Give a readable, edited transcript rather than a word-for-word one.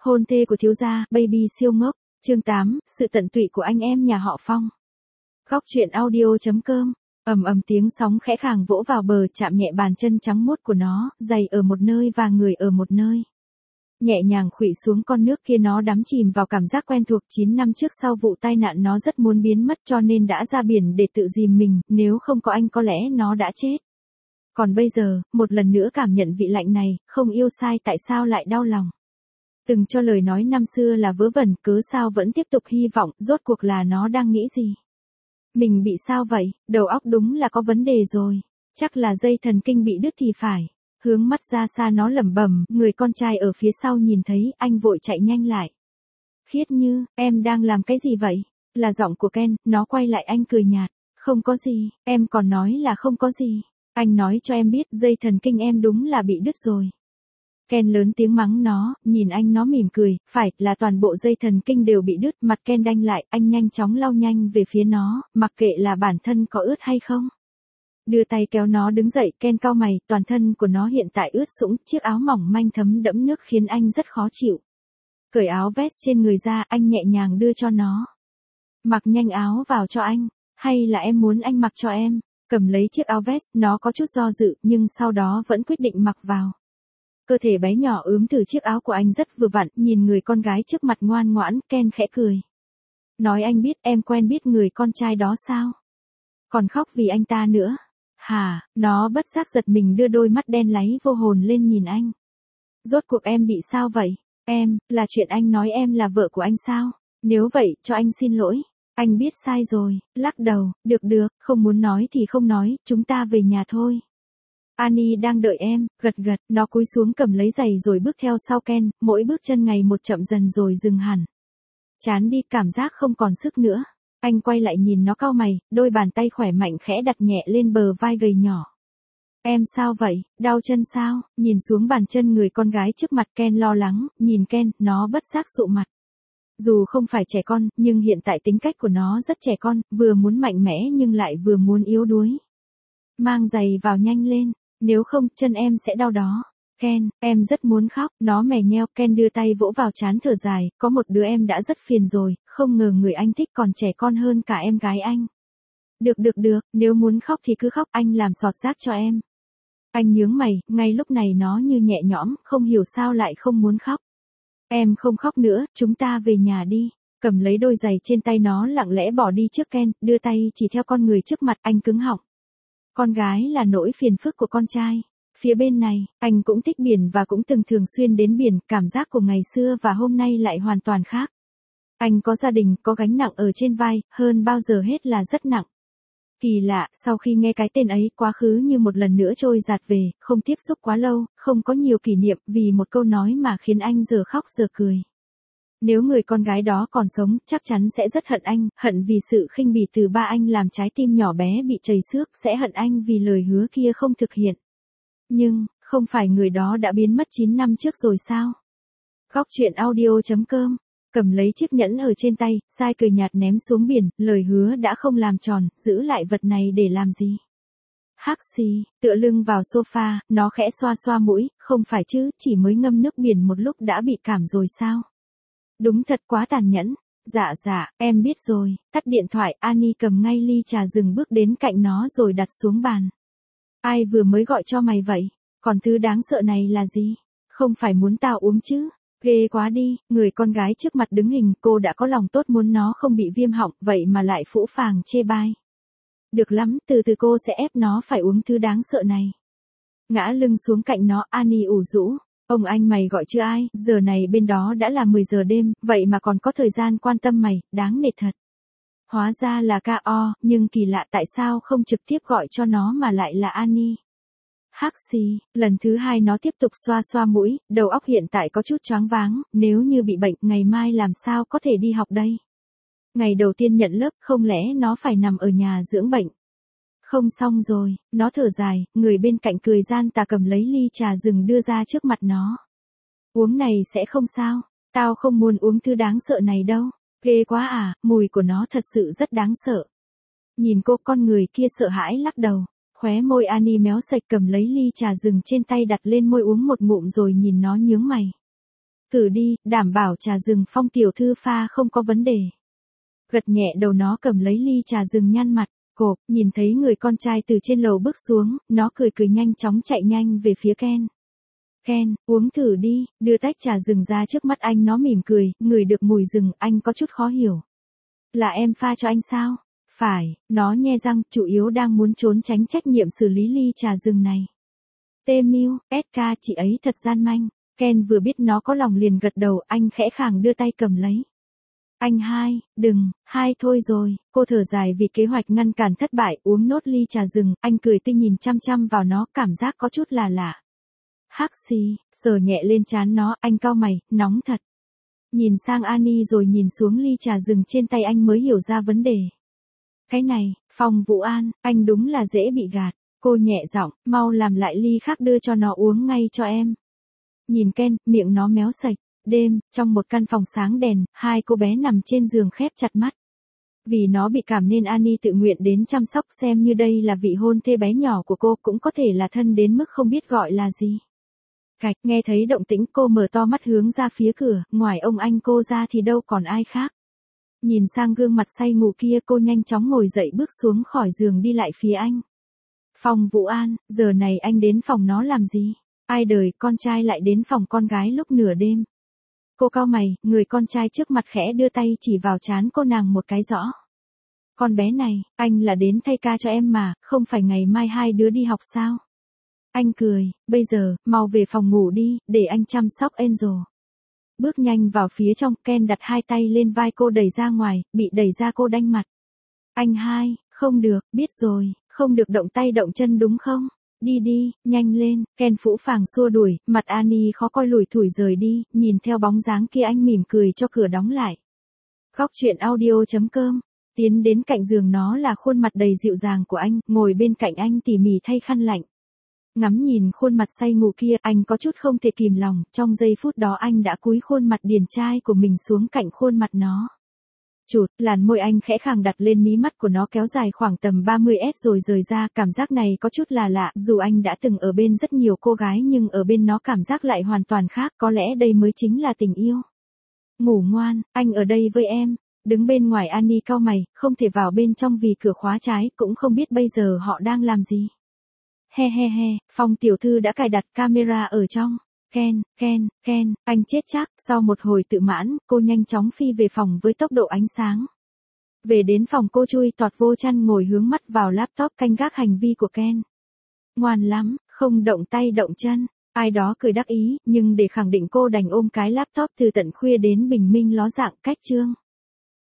Hôn thê của thiếu gia, baby siêu ngốc. Chương 8, sự tận tụy của anh em nhà họ Phong. Góc truyện audio.com. Ầm ầm tiếng sóng khẽ khàng vỗ vào bờ, chạm nhẹ bàn chân trắng muốt của nó, giày ở một nơi và người ở một nơi. Nhẹ nhàng khuỵu xuống con nước kia, nó đắm chìm vào cảm giác quen thuộc. 9 năm trước sau vụ tai nạn nó rất muốn biến mất cho nên đã ra biển để tự dìm mình, nếu không có anh có lẽ nó đã chết. Còn bây giờ, một lần nữa cảm nhận vị lạnh này, không yêu sai tại sao lại đau lòng. Từng cho lời nói năm xưa là vớ vẩn, cớ sao vẫn tiếp tục hy vọng, rốt cuộc là nó đang nghĩ gì? Mình bị sao vậy, đầu óc đúng là có vấn đề rồi, chắc là dây thần kinh bị đứt thì phải. Hướng mắt ra xa nó lẩm bẩm, người con trai ở phía sau nhìn thấy, anh vội chạy nhanh lại. Khiết Như, em đang làm cái gì vậy? Là giọng của Ken, nó quay lại anh cười nhạt. Không có gì, em còn nói là không có gì. Anh nói cho em biết, dây thần kinh em đúng là bị đứt rồi. Ken lớn tiếng mắng nó, nhìn anh nó mỉm cười, phải, là toàn bộ dây thần kinh đều bị đứt. Mặt Ken đanh lại, anh nhanh chóng lau nhanh về phía nó, mặc kệ là bản thân có ướt hay không. Đưa tay kéo nó đứng dậy, Ken cau mày, toàn thân của nó hiện tại ướt sũng, chiếc áo mỏng manh thấm đẫm nước khiến anh rất khó chịu. Cởi áo vest trên người ra, anh nhẹ nhàng đưa cho nó. Mặc nhanh áo vào cho anh, hay là em muốn anh mặc cho em? Cầm lấy chiếc áo vest, nó có chút do dự, nhưng sau đó vẫn quyết định mặc vào. Cơ thể bé nhỏ ướm từ chiếc áo của anh rất vừa vặn, nhìn người con gái trước mặt ngoan ngoãn, Ken khẽ cười. Nói anh biết, em quen biết người con trai đó sao? Còn khóc vì anh ta nữa. Hả, nó bất giác giật mình đưa đôi mắt đen láy vô hồn lên nhìn anh. Rốt cuộc em bị sao vậy? Em, là chuyện anh nói em là vợ của anh sao? Nếu vậy, cho anh xin lỗi. Anh biết sai rồi, lắc đầu, được, không muốn nói thì không nói, chúng ta về nhà thôi. Annie đang đợi em, gật, nó cúi xuống cầm lấy giày rồi bước theo sau Ken, mỗi bước chân ngày một chậm dần rồi dừng hẳn. Chán đi, cảm giác không còn sức nữa. Anh quay lại nhìn nó cau mày, đôi bàn tay khỏe mạnh khẽ đặt nhẹ lên bờ vai gầy nhỏ. Em sao vậy, đau chân sao? Nhìn xuống bàn chân người con gái trước mặt, Ken lo lắng, nhìn Ken, nó bất giác sụ mặt. Dù không phải trẻ con, nhưng hiện tại tính cách của nó rất trẻ con, vừa muốn mạnh mẽ nhưng lại vừa muốn yếu đuối. Mang giày vào nhanh lên, nếu không, chân em sẽ đau đó. Ken, em rất muốn khóc, nó mè nheo. Ken đưa tay vỗ vào trán thở dài, có một đứa em đã rất phiền rồi, không ngờ người anh thích còn trẻ con hơn cả em gái anh. Được, nếu muốn khóc thì cứ khóc, anh làm sọt rác cho em. Anh nhướng mày, ngay lúc này nó như nhẹ nhõm, không hiểu sao lại không muốn khóc. Em không khóc nữa, chúng ta về nhà đi. Cầm lấy đôi giày trên tay nó lặng lẽ bỏ đi trước Ken, đưa tay chỉ theo con người trước mặt, anh cứng họng. Con gái là nỗi phiền phức của con trai. Phía bên này, anh cũng thích biển và cũng từng thường xuyên đến biển, cảm giác của ngày xưa và hôm nay lại hoàn toàn khác. Anh có gia đình, có gánh nặng ở trên vai, hơn bao giờ hết là rất nặng. Kỳ lạ, sau khi nghe cái tên ấy, quá khứ như một lần nữa trôi dạt về, không tiếp xúc quá lâu, không có nhiều kỷ niệm, vì một câu nói mà khiến anh giờ khóc giờ cười. Nếu người con gái đó còn sống, chắc chắn sẽ rất hận anh, hận vì sự khinh bỉ từ ba anh làm trái tim nhỏ bé bị trầy xước, sẽ hận anh vì lời hứa kia không thực hiện. Nhưng, không phải người đó đã biến mất 9 năm trước rồi sao? Góc truyện audio.com. Cầm lấy chiếc nhẫn ở trên tay, Sai cười nhạt ném xuống biển, lời hứa đã không làm tròn, giữ lại vật này để làm gì? Hắc xì, tựa lưng vào sofa, nó khẽ xoa xoa mũi, không phải chứ, chỉ mới ngâm nước biển một lúc đã bị cảm rồi sao? Đúng thật quá tàn nhẫn. Dạ, em biết rồi. Tắt điện thoại, Annie cầm ngay ly trà rừng bước đến cạnh nó rồi đặt xuống bàn. Ai vừa mới gọi cho mày vậy? Còn thứ đáng sợ này là gì? Không phải muốn tao uống chứ? Ghê quá đi, người con gái trước mặt đứng hình, cô đã có lòng tốt muốn nó không bị viêm họng, vậy mà lại phũ phàng chê bai. Được lắm, từ từ cô sẽ ép nó phải uống thứ đáng sợ này. Ngã lưng xuống cạnh nó, Annie ủ rũ. Ông anh mày gọi chưa ai, giờ này bên đó đã là 10 giờ đêm, vậy mà còn có thời gian quan tâm mày, đáng nể thật. Hóa ra là K.O., nhưng kỳ lạ tại sao không trực tiếp gọi cho nó mà lại là Annie. Hắc xì, lần thứ hai nó tiếp tục xoa xoa mũi, đầu óc hiện tại có chút choáng váng, nếu như bị bệnh, ngày mai làm sao có thể đi học đây. Ngày đầu tiên nhận lớp, không lẽ nó phải nằm ở nhà dưỡng bệnh. Không xong rồi, nó thở dài, người bên cạnh cười gian tà cầm lấy ly trà rừng đưa ra trước mặt nó. Uống này sẽ không sao, tao không muốn uống thứ đáng sợ này đâu. Ghê quá à, mùi của nó thật sự rất đáng sợ. Nhìn cô, con người kia sợ hãi lắc đầu. Khóe môi Annie méo sạch cầm lấy ly trà rừng trên tay đặt lên môi uống một ngụm rồi nhìn nó nhướng mày. Cử đi, đảm bảo trà rừng Phong tiểu thư pha không có vấn đề. Gật nhẹ đầu nó cầm lấy ly trà rừng nhăn mặt, cộp, nhìn thấy người con trai từ trên lầu bước xuống, nó cười cười nhanh chóng chạy nhanh về phía Ken. Ken, uống thử đi, đưa tách trà rừng ra trước mắt anh, nó mỉm cười, ngửi được mùi rừng, anh có chút khó hiểu. Là em pha cho anh sao? Phải, nó nhe răng, chủ yếu đang muốn trốn tránh trách nhiệm xử lý ly trà rừng này. T-Mew, SK, chị ấy thật gian manh. Ken vừa biết nó có lòng liền gật đầu, anh khẽ khàng đưa tay cầm lấy. Anh hai, đừng, hai thôi rồi, cô thở dài vì kế hoạch ngăn cản thất bại, uống nốt ly trà rừng, anh cười tươi nhìn chăm chăm vào nó, cảm giác có chút là lạ. Hắc xì, sờ nhẹ lên trán nó, anh cau mày, nóng thật. Nhìn sang Annie rồi nhìn xuống ly trà rừng trên tay anh mới hiểu ra vấn đề. Cái này, Phong Vũ An, anh đúng là dễ bị gạt. Cô nhẹ giọng, mau làm lại ly khác đưa cho nó uống ngay cho em. Nhìn Ken, miệng nó méo sạch. Đêm, trong một căn phòng sáng đèn, hai cô bé nằm trên giường khép chặt mắt. Vì nó bị cảm nên Annie tự nguyện đến chăm sóc, xem như đây là vị hôn thê bé nhỏ của cô, cũng có thể là thân đến mức không biết gọi là gì. Cạch, nghe thấy động tĩnh cô mở to mắt hướng ra phía cửa, ngoài ông anh cô ra thì đâu còn ai khác. Nhìn sang gương mặt say ngủ kia, cô nhanh chóng ngồi dậy bước xuống khỏi giường đi lại phía anh. Phong Vũ An, giờ này anh đến phòng nó làm gì? Ai đời con trai lại đến phòng con gái lúc nửa đêm? Cô cau mày, người con trai trước mặt khẽ đưa tay chỉ vào trán cô nàng một cái rõ. Con bé này, anh là đến thay ca cho em mà, không phải ngày mai hai đứa đi học sao? Anh cười, bây giờ, mau về phòng ngủ đi, để anh chăm sóc Angel. Bước nhanh vào phía trong, Ken đặt hai tay lên vai cô đẩy ra ngoài, bị đẩy ra cô đanh mặt. Anh hai, không được, biết rồi, không được động tay động chân đúng không? Đi đi, nhanh lên, Ken phũ phàng xua đuổi, mặt Annie khó coi lủi thủi rời đi, nhìn theo bóng dáng kia anh mỉm cười cho cửa đóng lại. Góc truyện audio.com, tiến đến cạnh giường nó là khuôn mặt đầy dịu dàng của anh, ngồi bên cạnh anh tỉ mỉ thay khăn lạnh. Ngắm nhìn khuôn mặt say ngủ kia, anh có chút không thể kìm lòng, trong giây phút đó anh đã cúi khuôn mặt điển trai của mình xuống cạnh khuôn mặt nó. Chụt, làn môi anh khẽ khàng đặt lên mí mắt của nó kéo dài khoảng tầm 30 rồi rời ra, cảm giác này có chút là lạ, dù anh đã từng ở bên rất nhiều cô gái nhưng ở bên nó cảm giác lại hoàn toàn khác, có lẽ đây mới chính là tình yêu. Ngủ ngoan, anh ở đây với em. Đứng bên ngoài Annie cau mày, không thể vào bên trong vì cửa khóa trái, cũng không biết bây giờ họ đang làm gì. He he he, Phong tiểu thư đã cài đặt camera ở trong. Ken, anh chết chắc, sau một hồi tự mãn, cô nhanh chóng phi về phòng với tốc độ ánh sáng. Về đến phòng cô chui tọt vô chăn ngồi hướng mắt vào laptop canh gác hành vi của Ken. Ngoan lắm, không động tay động chân, ai đó cười đắc ý, nhưng để khẳng định cô đành ôm cái laptop từ tận khuya đến bình minh ló dạng cách chương.